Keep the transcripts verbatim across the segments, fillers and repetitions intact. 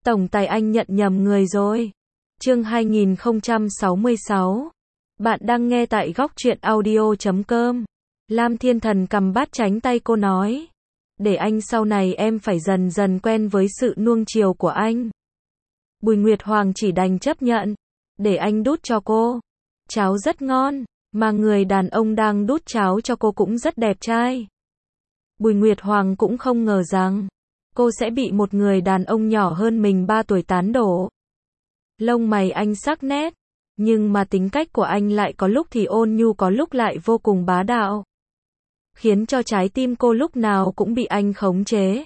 Tổng tài anh nhận nhầm người rồi. Chương hai nghìn không trăm sáu mươi sáu. Bạn đang nghe tại góc truyện audio chấm com. Lam Thiên Thần cầm bát tránh tay cô nói. Để anh sau này em phải dần dần quen với sự nuông chiều của anh. Bùi Nguyệt Hoàng chỉ đành chấp nhận. Để anh đút cho cô. Cháo rất ngon, mà người đàn ông đang đút cháo cho cô cũng rất đẹp trai. Bùi Nguyệt Hoàng cũng không ngờ rằng cô sẽ bị một người đàn ông nhỏ hơn mình ba tuổi tán đổ. Lông mày anh sắc nét, nhưng mà tính cách của anh lại có lúc thì ôn nhu có lúc lại vô cùng bá đạo, khiến cho trái tim cô lúc nào cũng bị anh khống chế.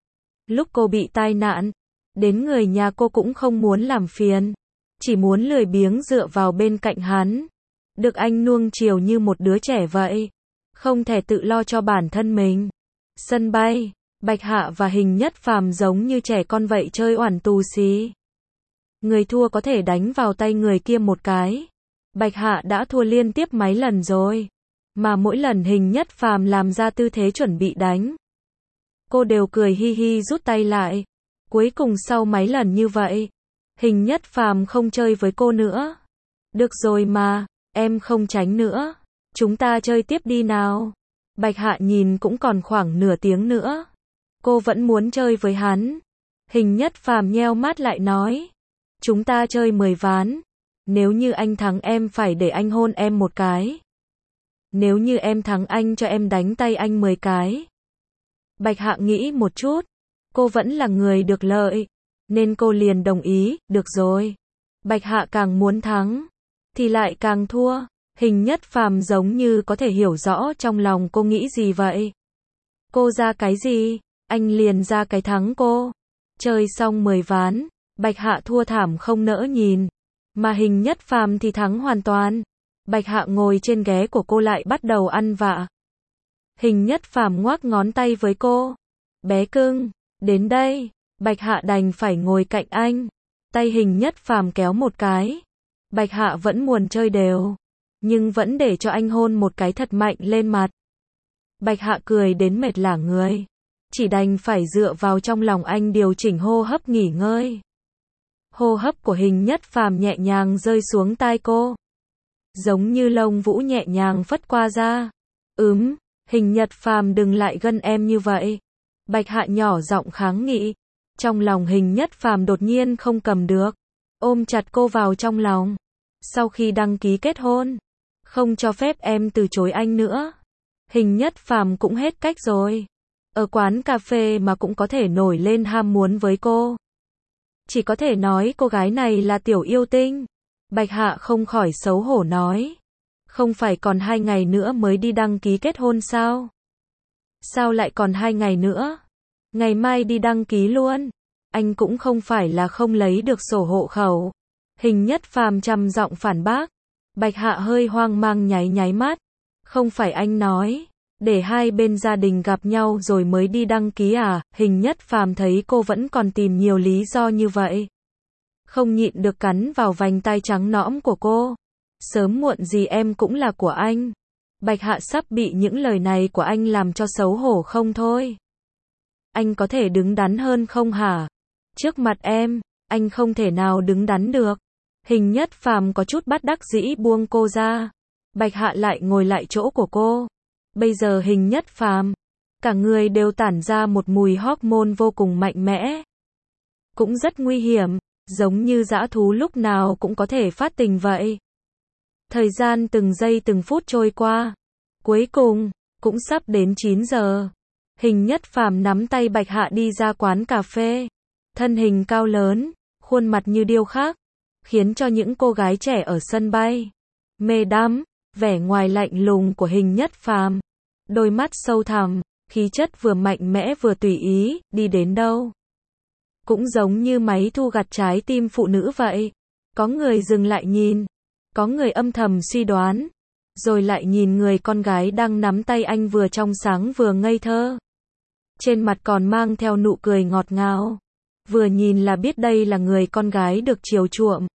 Lúc cô bị tai nạn, đến người nhà cô cũng không muốn làm phiền, chỉ muốn lười biếng dựa vào bên cạnh hắn, được anh nuông chiều như một đứa trẻ vậy, không thể tự lo cho bản thân mình. Sân bay, Bạch Hạ và Hình Nhất Phàm giống như trẻ con vậy chơi oản tù xí. Người thua có thể đánh vào tay người kia một cái. Bạch Hạ đã thua liên tiếp mấy lần rồi, mà mỗi lần Hình Nhất Phàm làm ra tư thế chuẩn bị đánh, cô đều cười hi hi rút tay lại. Cuối cùng sau mấy lần như vậy, Hình Nhất Phàm không chơi với cô nữa. Được rồi mà, em không tránh nữa, chúng ta chơi tiếp đi nào. Bạch Hạ nhìn cũng còn khoảng nửa tiếng nữa, cô vẫn muốn chơi với hắn. Hình Nhất Phàm nheo mắt lại nói, chúng ta chơi mười ván, nếu như anh thắng em phải để anh hôn em một cái, nếu như em thắng anh cho em đánh tay anh mười cái. Bạch Hạ nghĩ một chút, cô vẫn là người được lợi, nên cô liền đồng ý. Được rồi. Bạch Hạ càng muốn thắng thì lại càng thua. Hình Nhất Phàm giống như có thể hiểu rõ trong lòng cô nghĩ gì vậy. Cô ra cái gì, anh liền ra cái thắng cô. Chơi xong mười ván, Bạch Hạ thua thảm không nỡ nhìn, mà Hình Nhất Phàm thì thắng hoàn toàn. Bạch Hạ ngồi trên ghế của cô lại bắt đầu ăn vạ. Hình Nhất Phàm ngoắc ngón tay với cô. Bé cưng, đến đây. Bạch Hạ đành phải ngồi cạnh anh. Tay Hình Nhất Phàm kéo một cái. Bạch Hạ vẫn muốn chơi đều, nhưng vẫn để cho anh hôn một cái thật mạnh lên mặt. Bạch Hạ cười đến mệt lả người, chỉ đành phải dựa vào trong lòng anh điều chỉnh hô hấp nghỉ ngơi. Hô hấp của Hình Nhất Phàm nhẹ nhàng rơi xuống tai cô, giống như lông vũ nhẹ nhàng phất qua da. Ừm, Hình Nhất Phàm đừng lại gân em như vậy. Bạch Hạ nhỏ giọng kháng nghị. Trong lòng Hình Nhất Phàm đột nhiên không cầm được, ôm chặt cô vào trong lòng. Sau khi đăng ký kết hôn, không cho phép em từ chối anh nữa. Hình Nhất Phàm cũng hết cách rồi. Ở quán cà phê mà cũng có thể nổi lên ham muốn với cô. Chỉ có thể nói cô gái này là tiểu yêu tinh. Bạch Hạ không khỏi xấu hổ nói. Không phải còn hai ngày nữa mới đi đăng ký kết hôn sao? Sao lại còn hai ngày nữa? Ngày mai đi đăng ký luôn. Anh cũng không phải là không lấy được sổ hộ khẩu. Hình Nhất Phàm trầm giọng phản bác. Bạch Hạ hơi hoang mang nháy nháy mắt. Không phải anh nói, để hai bên gia đình gặp nhau rồi mới đi đăng ký à? Hình Nhất Phàm thấy cô vẫn còn tìm nhiều lý do như vậy, không nhịn được cắn vào vành tai trắng nõm của cô. Sớm muộn gì em cũng là của anh. Bạch Hạ sắp bị những lời này của anh làm cho xấu hổ không thôi. Anh có thể đứng đắn hơn không hả? Trước mặt em, anh không thể nào đứng đắn được. Hình Nhất Phàm có chút bất đắc dĩ buông cô ra. Bạch Hạ lại ngồi lại chỗ của cô. Bây giờ Hình Nhất Phàm, cả người đều tản ra một mùi hormone vô cùng mạnh mẽ, cũng rất nguy hiểm, giống như dã thú lúc nào cũng có thể phát tình vậy. Thời gian từng giây từng phút trôi qua, cuối cùng cũng sắp đến chín giờ. Hình Nhất Phàm nắm tay Bạch Hạ đi ra quán cà phê. Thân hình cao lớn, khuôn mặt như điêu khắc, khiến cho những cô gái trẻ ở sân bay mê đắm. Vẻ ngoài lạnh lùng của Hình Nhất Phàm, đôi mắt sâu thẳm, khí chất vừa mạnh mẽ vừa tùy ý, đi đến đâu cũng giống như máy thu gặt trái tim phụ nữ vậy. Có người dừng lại nhìn, có người âm thầm suy đoán, rồi lại nhìn người con gái đang nắm tay anh vừa trong sáng vừa ngây thơ, trên mặt còn mang theo nụ cười ngọt ngào. Vừa nhìn là biết đây là người con gái được chiều chuộng.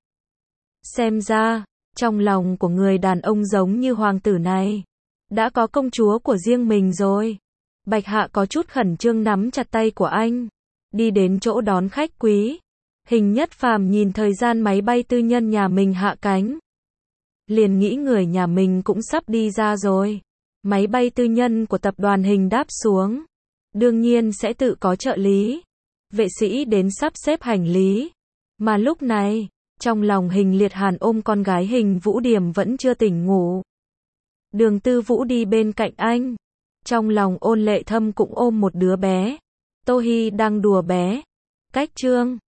Xem ra, trong lòng của người đàn ông giống như hoàng tử này, đã có công chúa của riêng mình rồi. Bạch Hạ có chút khẩn trương nắm chặt tay của anh, đi đến chỗ đón khách quý. Hình Nhất Phàm nhìn thời gian máy bay tư nhân nhà mình hạ cánh. Liền nghĩ người nhà mình cũng sắp đi ra rồi. Máy bay tư nhân của tập đoàn Hình đáp xuống. Đương nhiên sẽ tự có trợ lý. Vệ sĩ đến sắp xếp hành lý. Mà lúc này, trong lòng Hình Liệt Hàn ôm con gái Hình Vũ Điềm vẫn chưa tỉnh ngủ. Đường Tư Vũ đi bên cạnh anh. Trong lòng Ôn Lệ Thâm cũng ôm một đứa bé. Tô Hi đang đùa bé. Cách Trương